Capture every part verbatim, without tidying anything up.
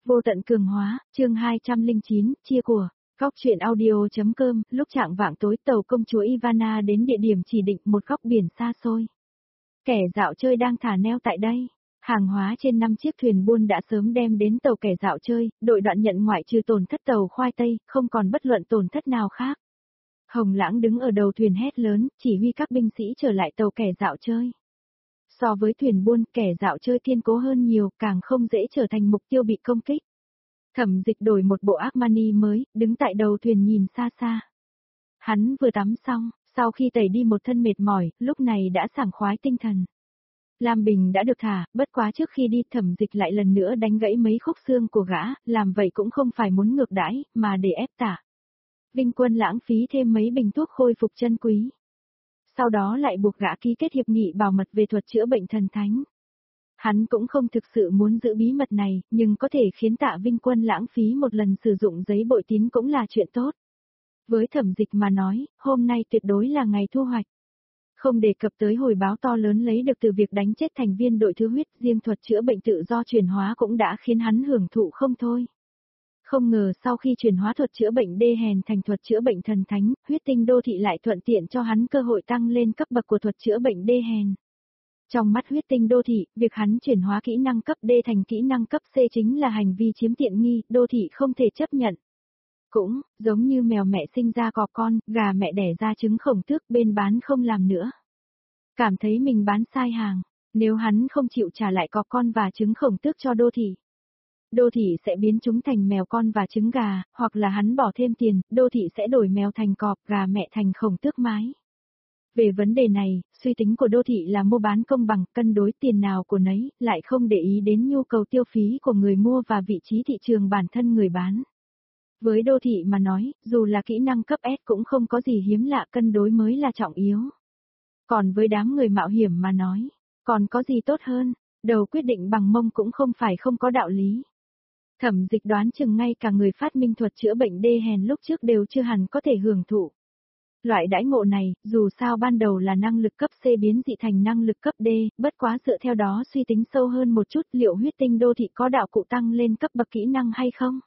Vô tận cường hóa, chương hai trăm lẻ chín, chia của. Góc truyện audio.com, lúc trạng vạng tối tàu công chúa Ivana đến địa điểm chỉ định một góc biển xa xôi. Kẻ dạo chơi đang thả neo tại đây. Hàng hóa trên năm chiếc thuyền buôn đã sớm đem đến tàu kẻ dạo chơi, đội đoạn nhận ngoại trừ tổn thất tàu khoai tây, không còn bất luận tổn thất nào khác. Hồng Lãng đứng ở đầu thuyền hét lớn, chỉ huy các binh sĩ trở lại tàu kẻ dạo chơi. So với thuyền buôn, kẻ dạo chơi kiên cố hơn nhiều, càng không dễ trở thành mục tiêu bị công kích. Thẩm Dịch đổi một bộ Armani mới, đứng tại đầu thuyền nhìn xa xa. Hắn vừa tắm xong, sau khi tẩy đi một thân mệt mỏi, lúc này đã sảng khoái tinh thần. Lam Bình đã được thả, bất quá trước khi đi Thẩm Dịch lại lần nữa đánh gãy mấy khúc xương của gã, làm vậy cũng không phải muốn ngược đãi, mà để ép tả. Vinh Quân lãng phí thêm mấy bình thuốc khôi phục chân quý. Sau đó lại buộc gã ký kết hiệp nghị bảo mật về thuật chữa bệnh thần thánh. Hắn cũng không thực sự muốn giữ bí mật này, nhưng có thể khiến Tạ Vinh Quân lãng phí một lần sử dụng giấy bội tín cũng là chuyện tốt. Với Thẩm Dịch mà nói, hôm nay tuyệt đối là ngày thu hoạch. Không đề cập tới hồi báo to lớn lấy được từ việc đánh chết thành viên đội thứ huyết, riêng thuật chữa bệnh tự do chuyển hóa cũng đã khiến hắn hưởng thụ không thôi. Không ngờ sau khi chuyển hóa thuật chữa bệnh đê hèn thành thuật chữa bệnh thần thánh, huyết tinh đô thị lại thuận tiện cho hắn cơ hội tăng lên cấp bậc của thuật chữa bệnh đê hèn. Trong mắt huyết tinh đô thị, việc hắn chuyển hóa kỹ năng cấp D thành kỹ năng cấp C chính là hành vi chiếm tiện nghi, đô thị không thể chấp nhận. Cũng, giống như mèo mẹ sinh ra cọp con, gà mẹ đẻ ra trứng khổng tước, bên bán không làm nữa. Cảm thấy mình bán sai hàng, nếu hắn không chịu trả lại cọp con và trứng khổng tước cho đô thị. Đô thị sẽ biến chúng thành mèo con và trứng gà, hoặc là hắn bỏ thêm tiền, đô thị sẽ đổi mèo thành cọp, gà mẹ thành khổng tước mái. Về vấn đề này, suy tính của đô thị là mua bán công bằng, cân đối tiền nào của nấy, lại không để ý đến nhu cầu tiêu phí của người mua và vị trí thị trường bản thân người bán. Với đô thị mà nói, dù là kỹ năng cấp S cũng không có gì hiếm lạ, cân đối mới là trọng yếu. Còn với đám người mạo hiểm mà nói, còn có gì tốt hơn, đầu quyết định bằng mông cũng không phải không có đạo lý. Thẩm Dịch đoán chừng ngay cả người phát minh thuật chữa bệnh đê hèn lúc trước đều chưa hẳn có thể hưởng thụ. Loại đãi ngộ này, dù sao ban đầu là năng lực cấp C biến dị thành năng lực cấp D, bất quá dựa theo đó suy tính sâu hơn một chút liệu huyết tinh đô thị có đạo cụ tăng lên cấp bậc kỹ năng hay không?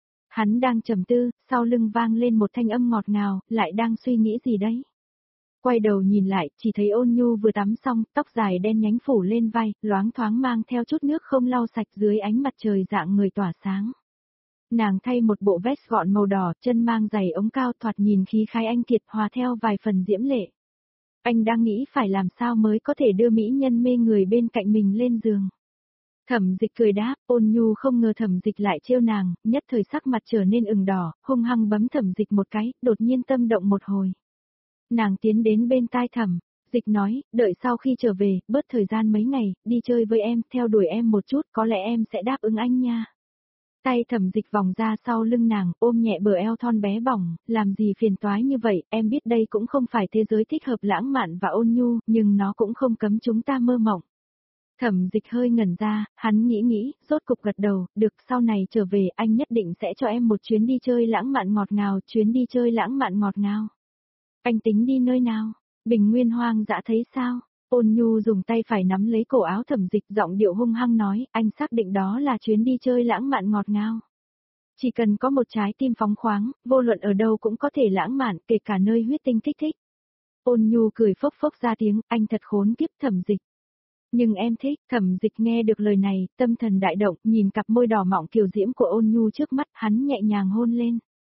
Hắn đang trầm tư, sau lưng vang lên một thanh âm ngọt ngào, lại đang suy nghĩ gì đấy? Quay đầu nhìn lại, chỉ thấy Ôn Nhu vừa tắm xong, tóc dài đen nhánh phủ lên vai, loáng thoáng mang theo chút nước không lau sạch dưới ánh mặt trời dạng người tỏa sáng. Nàng thay một bộ vest gọn màu đỏ, chân mang giày ống cao thoạt nhìn khí khái anh kiệt hòa theo vài phần diễm lệ. Anh đang nghĩ phải làm sao mới có thể đưa mỹ nhân mê người bên cạnh mình lên giường. Thẩm Dịch cười đáp, Ôn Nhu không ngờ Thẩm Dịch lại trêu nàng, nhất thời sắc mặt trở nên ửng đỏ, hung hăng bấm Thẩm Dịch một cái, đột nhiên tâm động một hồi. Nàng tiến đến bên tai Thẩm Dịch nói, đợi sau khi trở về, bớt thời gian mấy ngày, đi chơi với em, theo đuổi em một chút, có lẽ em sẽ đáp ứng anh nha. Tay Thẩm Dịch vòng ra sau lưng nàng, ôm nhẹ bờ eo thon bé bỏng, làm gì phiền toái như vậy, em biết đây cũng không phải thế giới thích hợp lãng mạn và ôn nhu, nhưng nó cũng không cấm chúng ta mơ mộng. Thẩm Dịch hơi ngẩn ra, hắn nghĩ nghĩ, rốt cục gật đầu, được, sau này trở về anh nhất định sẽ cho em một chuyến đi chơi lãng mạn ngọt ngào, chuyến đi chơi lãng mạn ngọt ngào. Anh tính đi nơi nào? Bình Nguyên hoang dã thấy sao? Ôn Nhu dùng tay phải nắm lấy cổ áo Thẩm Dịch, giọng điệu hung hăng nói, anh xác định đó là chuyến đi chơi lãng mạn ngọt ngào. Chỉ cần có một trái tim phóng khoáng, vô luận ở đâu cũng có thể lãng mạn, kể cả nơi huyết tinh kích thích. Ôn Nhu cười phốc phốc ra tiếng, anh thật khốn kiếp Thẩm Dịch. Nhưng em thích, Thẩm Dịch nghe được lời này, tâm thần đại động, nhìn cặp môi đỏ mọng kiều diễm của Ôn Nhu trước mắt, hắn nhẹ nhàng hôn lên.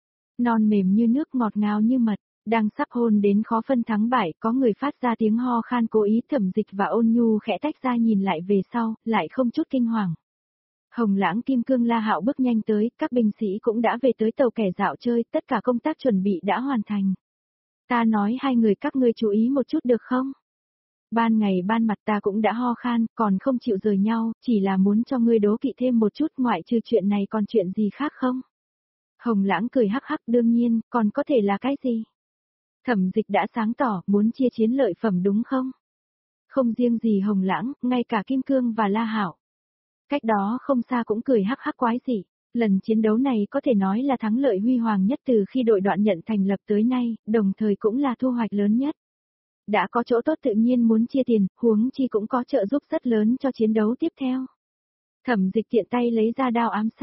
Non mềm như nước, ngọt ngào như mật. Đang sắp hôn đến khó phân thắng bại, có người phát ra tiếng ho khan, cố ý. Thẩm Dịch và Ôn Nhu khẽ tách ra nhìn lại về sau, lại không chút kinh hoàng. Hồng Lãng Kim Cương La Hạo bước nhanh tới, các binh sĩ cũng đã về tới tàu kẻ dạo chơi, tất cả công tác chuẩn bị đã hoàn thành. Ta nói hai người các ngươi chú ý một chút được không? Ban ngày ban mặt ta cũng đã ho khan, còn không chịu rời nhau, chỉ là muốn cho ngươi đố kỵ thêm một chút, ngoại trừ chuyện này còn chuyện gì khác không? Hồng Lãng cười hắc hắc, đương nhiên, còn có thể là cái gì? Thẩm Dịch đã sáng tỏ, muốn chia chiến lợi phẩm đúng không? Không riêng gì Hồng Lãng, ngay cả Kim Cương và La Hạo. Cách đó không xa cũng cười hắc hắc quái dị. Lần chiến đấu này có thể nói là thắng lợi huy hoàng nhất từ khi đội đoạn nhận thành lập tới nay, đồng thời cũng là thu hoạch lớn nhất. Đã có chỗ tốt tự nhiên muốn chia tiền, huống chi cũng có trợ giúp rất lớn cho chiến đấu tiếp theo. Thẩm Dịch tiện tay lấy ra đao ám sát,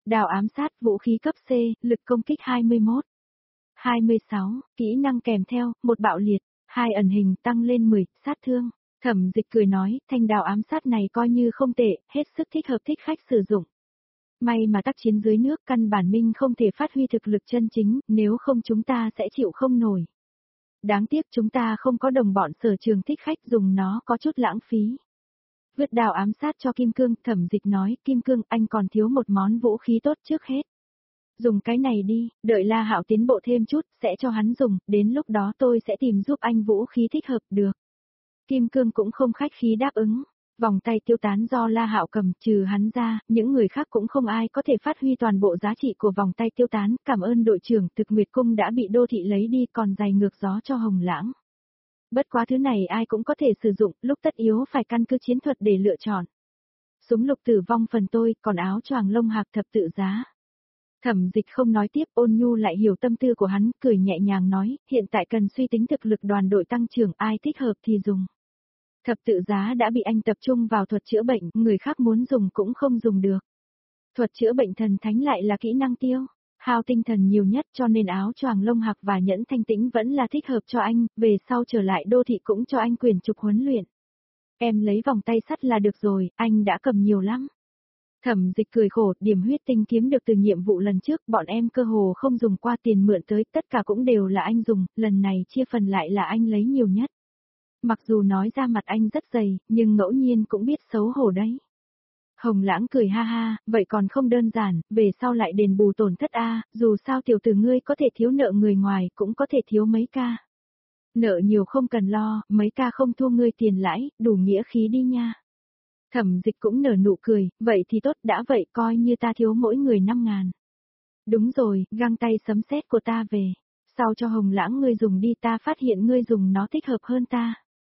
Đào ám sát, vũ khí cấp C, lực công kích hai mươi mốt. hai mươi sáu, kỹ năng kèm theo, một bạo liệt, hai ẩn hình tăng lên mười, sát thương. Thẩm Dịch cười nói, thanh đào ám sát này coi như không tệ, hết sức thích hợp thích khách sử dụng. May mà tác chiến dưới nước căn bản minh không thể phát huy thực lực chân chính, nếu không chúng ta sẽ chịu không nổi. Đáng tiếc chúng ta không có đồng bọn sở trường thích khách dùng nó có chút lãng phí. Vứt đào ám sát cho Kim Cương, Thẩm Dịch nói, Kim Cương anh còn thiếu một món vũ khí tốt trước hết. Dùng cái này đi, đợi La Hạo tiến bộ thêm chút, sẽ cho hắn dùng, đến lúc đó tôi sẽ tìm giúp anh vũ khí thích hợp được. Kim Cương cũng không khách khí đáp ứng. Vòng tay tiêu tán do La Hạo cầm, trừ hắn ra, những người khác cũng không ai có thể phát huy toàn bộ giá trị của vòng tay tiêu tán, cảm ơn đội trưởng, Thực Nguyệt Cung đã bị đô thị lấy đi còn giày ngược gió cho Hồng Lãng. Bất quá thứ này ai cũng có thể sử dụng, lúc tất yếu phải căn cứ chiến thuật để lựa chọn. Súng lục tử vong phần tôi, còn áo choàng lông hạc thập tự giá. Thẩm Dịch không nói tiếp, Ôn Nhu lại hiểu tâm tư của hắn, cười nhẹ nhàng nói, hiện tại cần suy tính thực lực đoàn đội tăng trưởng, ai thích hợp thì dùng. Thập tự giá đã bị anh tập trung vào thuật chữa bệnh, người khác muốn dùng cũng không dùng được. Thuật chữa bệnh thần thánh lại là kỹ năng tiêu, hao tinh thần nhiều nhất cho nên áo choàng lông hạc và nhẫn thanh tĩnh vẫn là thích hợp cho anh, về sau trở lại đô thị cũng cho anh quyền trục huấn luyện. Em lấy vòng tay sắt là được rồi, anh đã cầm nhiều lắm. Thẩm Dịch cười khổ, điểm huyết tinh kiếm được từ nhiệm vụ lần trước, bọn em cơ hồ không dùng qua tiền mượn tới, tất cả cũng đều là anh dùng, lần này chia phần lại là anh lấy nhiều nhất. Mặc dù nói ra mặt anh rất dày, nhưng ngẫu nhiên cũng biết xấu hổ đấy. Hồng Lãng cười ha ha, vậy còn không đơn giản, về sau lại đền bù tổn thất a, dù sao tiểu tử ngươi có thể thiếu nợ người ngoài, cũng có thể thiếu mấy ca. Nợ nhiều không cần lo, mấy ca không thua ngươi tiền lãi, đủ nghĩa khí đi nha. Thẩm Dịch cũng nở nụ cười, vậy thì tốt, đã vậy coi như ta thiếu mỗi người năm ngàn. Đúng rồi, găng tay sấm sét của ta về. Sau cho Hồng Lãng ngươi dùng đi, ta phát hiện ngươi dùng nó thích hợp hơn ta.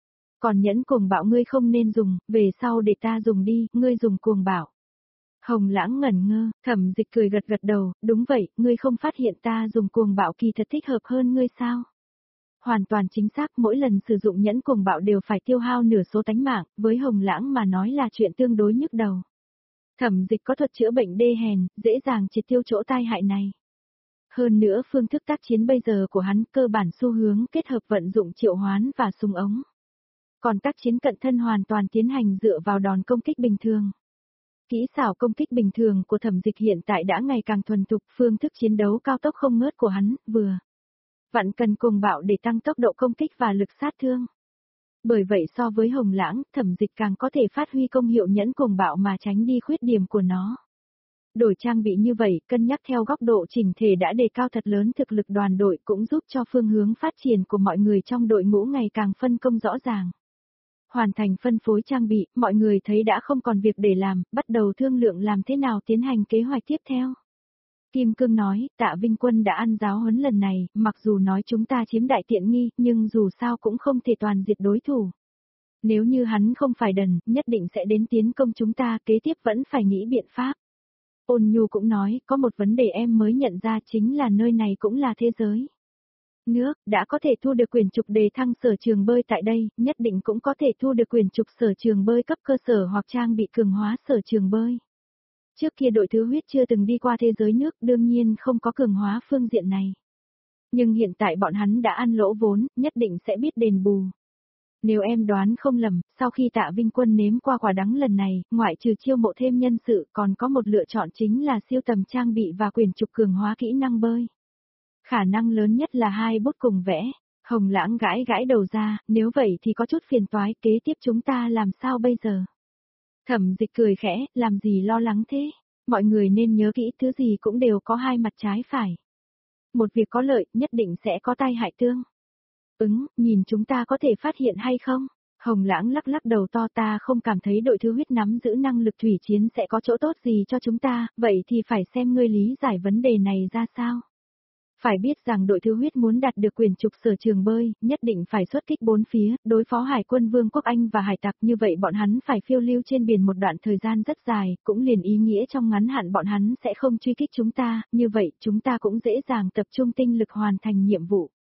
Còn nhẫn cuồng bạo ngươi không nên dùng, về sau để ta dùng đi, ngươi dùng cuồng bạo. Hồng Lãng ngẩn ngơ, Thẩm Dịch cười gật gật đầu, đúng vậy, ngươi không phát hiện ta dùng cuồng bạo kỳ thật thích hợp hơn ngươi sao? Hoàn toàn chính xác, mỗi lần sử dụng nhẫn cuồng bạo đều phải tiêu hao nửa số tánh mạng, với Hồng Lãng mà nói là chuyện tương đối nhức đầu. Thẩm Dịch có thuật chữa bệnh đê hèn, dễ dàng triệt tiêu chỗ tai hại này. Hơn nữa phương thức tác chiến bây giờ của hắn cơ bản xu hướng kết hợp vận dụng triệu hoán và súng ống. Còn tác chiến cận thân hoàn toàn tiến hành dựa vào đòn công kích bình thường. Kỹ xảo công kích bình thường của Thẩm Dịch hiện tại đã ngày càng thuần thục, phương thức chiến đấu cao tốc không ngớt của hắn, vừa vặn cần cuồng bạo để tăng tốc độ công kích và lực sát thương. Bởi vậy so với Hồng Lãng, Thẩm Dịch càng có thể phát huy công hiệu nhẫn cuồng bạo mà tránh đi khuyết điểm của nó. Đổi trang bị như vậy, cân nhắc theo góc độ chỉnh thể đã đề cao thật lớn thực lực đoàn đội, cũng giúp cho phương hướng phát triển của mọi người trong đội ngũ ngày càng phân công rõ ràng. Hoàn thành phân phối trang bị, mọi người thấy đã không còn việc để làm, bắt đầu thương lượng làm thế nào tiến hành kế hoạch tiếp theo. Kim Cương nói, Tạ Vinh Quân đã ăn giáo huấn lần này, mặc dù nói chúng ta chiếm đại tiện nghi, nhưng dù sao cũng không thể toàn diệt đối thủ. Nếu như hắn không phải đần, nhất định sẽ đến tiến công chúng ta, kế tiếp vẫn phải nghĩ biện pháp. Ôn Nhu cũng nói, có một vấn đề em mới nhận ra chính là nơi này cũng là thế giới. Nước, đã có thể thu được quyền trục đề thăng sở trường bơi tại đây, nhất định cũng có thể thu được quyền trục sở trường bơi cấp cơ sở hoặc trang bị cường hóa sở trường bơi. Trước kia đội thứ huyết chưa từng đi qua thế giới nước, đương nhiên không có cường hóa phương diện này. Nhưng hiện tại bọn hắn đã ăn lỗ vốn, nhất định sẽ biết đền bù. Nếu em đoán không lầm, sau khi Tạ Vinh Quân nếm qua quả đắng lần này, ngoại trừ chiêu mộ thêm nhân sự còn có một lựa chọn chính là siêu tầm trang bị và quyền trục cường hóa kỹ năng bơi. Khả năng lớn nhất là hai bút cùng vẽ. Hồng Lãng gãi gãi đầu ra, nếu vậy thì có chút phiền toái, kế tiếp chúng ta làm sao bây giờ? Thẩm Dịch cười khẽ, làm gì lo lắng thế? Mọi người nên nhớ kỹ, thứ gì cũng đều có hai mặt trái phải. Một việc có lợi, nhất định sẽ có tai hại tương. Ứng, nhìn chúng ta có thể phát hiện hay không? Hồng Lãng lắc lắc đầu to, ta không cảm thấy đội thứ huyết nắm giữ năng lực thủy chiến sẽ có chỗ tốt gì cho chúng ta, vậy thì phải xem ngươi lý giải vấn đề này ra sao. Phải biết rằng đội thứ huyết muốn đạt được quyền trục sở trường bơi, nhất định phải xuất kích bốn phía, đối phó Hải quân Vương quốc Anh và hải tặc, như vậy bọn hắn phải phiêu lưu trên biển một đoạn thời gian rất dài, cũng liền ý nghĩa trong ngắn hạn bọn hắn sẽ không truy kích chúng ta, như vậy chúng ta cũng dễ dàng tập trung tinh lực hoàn thành nhiệm vụ.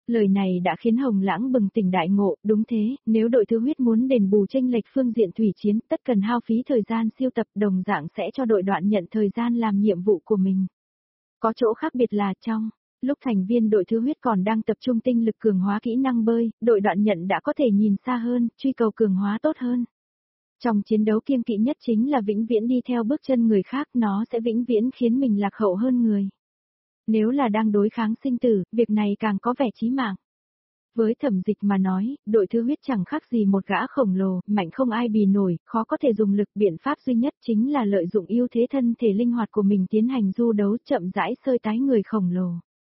Lời này đã khiến Hồng Lãng bừng tỉnh đại ngộ, đúng thế, nếu đội thứ huyết muốn đền bù chênh lệch phương diện thủy chiến, tất cần hao phí thời gian siêu tập, đồng dạng sẽ cho đội đoạn nhận thời gian làm nhiệm vụ của mình. Có chỗ khác biệt là trong lúc thành viên đội thứ huyết còn đang tập trung tinh lực cường hóa kỹ năng bơi, đội đoạn nhận đã có thể nhìn xa hơn, truy cầu cường hóa tốt hơn. Trong chiến đấu kiêng kỵ nhất chính là vĩnh viễn đi theo bước chân người khác, nó sẽ vĩnh viễn khiến mình lạc hậu hơn người. Nếu là đang đối kháng sinh tử, việc này càng có vẻ chí mạng. Với Thẩm Dịch mà nói, đội thứ huyết chẳng khác gì một gã khổng lồ, mạnh không ai bì nổi, khó có thể dùng lực, biện pháp duy nhất chính là lợi dụng ưu thế thân thể linh hoạt của mình tiến hành du đấu, chậm rãi sơi tái người khổng lồ.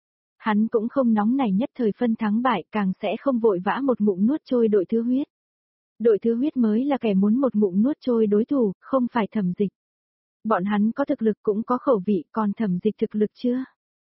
Hắn cũng không nóng nảy nhất thời phân thắng bại, càng sẽ không vội vã một ngụm nuốt trôi đội thứ huyết. Đội thứ huyết mới là kẻ muốn một ngụm nuốt trôi đối thủ, không phải Thẩm Dịch. Bọn hắn có thực lực cũng có khẩu vị, còn Thẩm Dịch thực lực chưa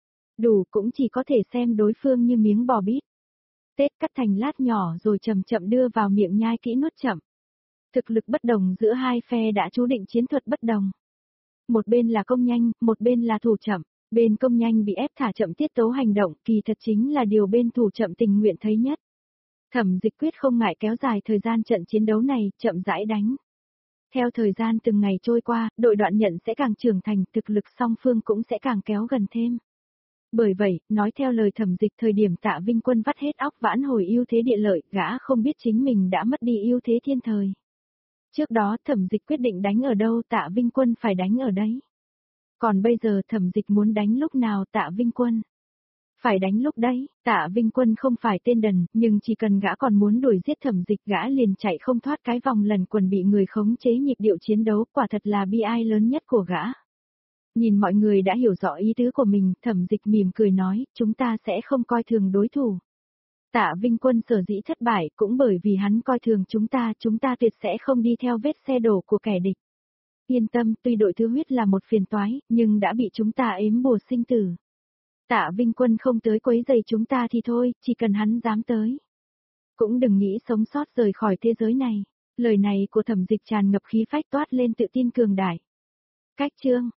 đủ, cũng chỉ có thể xem đối phương như miếng bò bít tết, cắt thành lát nhỏ rồi chậm chậm đưa vào miệng nhai kỹ nuốt chậm. Thực lực bất đồng giữa hai phe đã chú định chiến thuật bất đồng. Một bên là công nhanh, một bên là thủ chậm. Bên công nhanh bị ép thả chậm tiết tấu hành động, kỳ thật chính là điều bên thủ chậm tình nguyện thấy nhất. Thẩm Dịch quyết không ngại kéo dài thời gian trận chiến đấu này, chậm rãi đánh. Theo thời gian từng ngày trôi qua, đội đoạn nhận sẽ càng trưởng thành, thực lực song phương cũng sẽ càng kéo gần thêm. Bởi vậy, nói theo lời Thẩm Dịch, thời điểm Tạ Vinh Quân vắt hết óc vãn hồi ưu thế địa lợi, gã không biết chính mình đã mất đi ưu thế thiên thời. Trước đó Thẩm Dịch quyết định đánh ở đâu, Tạ Vinh Quân phải đánh ở đấy. Còn bây giờ Thẩm Dịch muốn đánh lúc nào, Tạ Vinh Quân phải đánh lúc đấy. Tạ Vinh Quân không phải tên đần, nhưng chỉ cần gã còn muốn đuổi giết Thẩm Dịch, gã liền chạy không thoát cái vòng lần quần bị người khống chế nhịp điệu chiến đấu, quả thật là bi ai lớn nhất của gã. Nhìn mọi người đã hiểu rõ ý tứ của mình, Thẩm Dịch mỉm cười nói, chúng ta sẽ không coi thường đối thủ. Tạ Vinh Quân sở dĩ thất bại cũng bởi vì hắn coi thường chúng ta, chúng ta tuyệt sẽ không đi theo vết xe đổ của kẻ địch. Yên tâm, tuy đội thứ huyết là một phiền toái, nhưng đã bị chúng ta ếm bùa sinh tử. Tạ Vinh Quân không tới quấy rầy chúng ta thì thôi, chỉ cần hắn dám tới. Cũng đừng nghĩ sống sót rời khỏi thế giới này. Lời này của Thẩm Dịch tràn ngập khí phách, toát lên tự tin cường đại. Cách chương